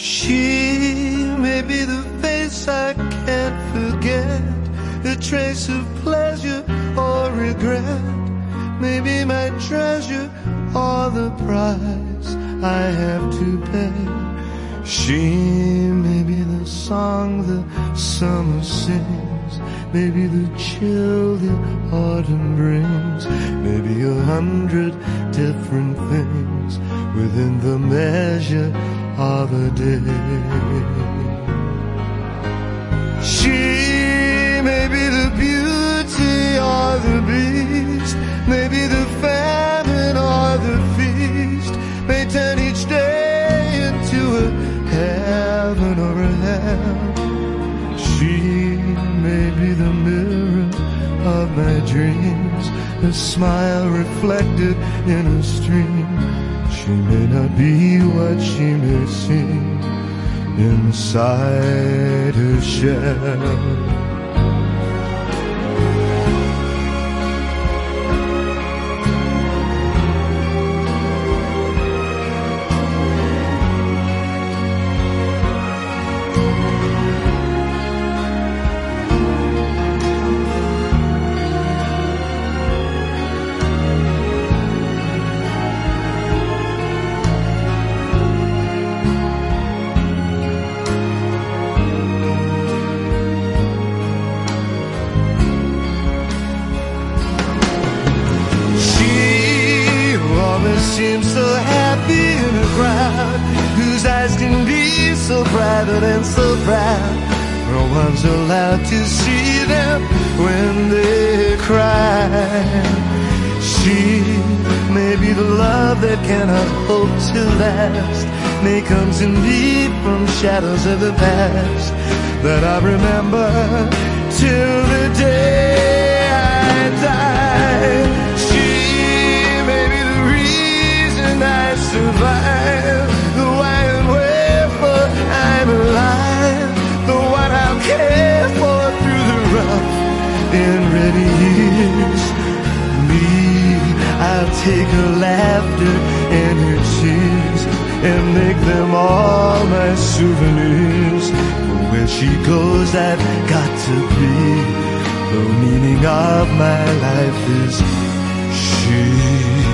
She may be the face I can't forget, a trace of pleasure or regret, maybe my treasure or the price I have to pay. She may be the song the summer sings, maybe the chill the autumn brings, maybe 100 different things within the measure of a day. She may be the beauty or the beast, maybe the famine or the feast, may turn each day into a heaven or a hell. She may be the mirror of my dreams, a smile reflected in a stream. She may not be what she may seem inside her shell. Seems so happy in a crowd whose eyes can be so private and so proud. No one's allowed to see them when they cry. She may be the love that cannot hope to last, may come to me from shadows of the past that I remember till the day I die. I survive, the why and wherefore I'm alive, the one I'll care for through the rough and ready years. Me, I'll take her laughter and her tears and make them all my souvenirs. For where she goes I've got to be, the meaning of my life is she.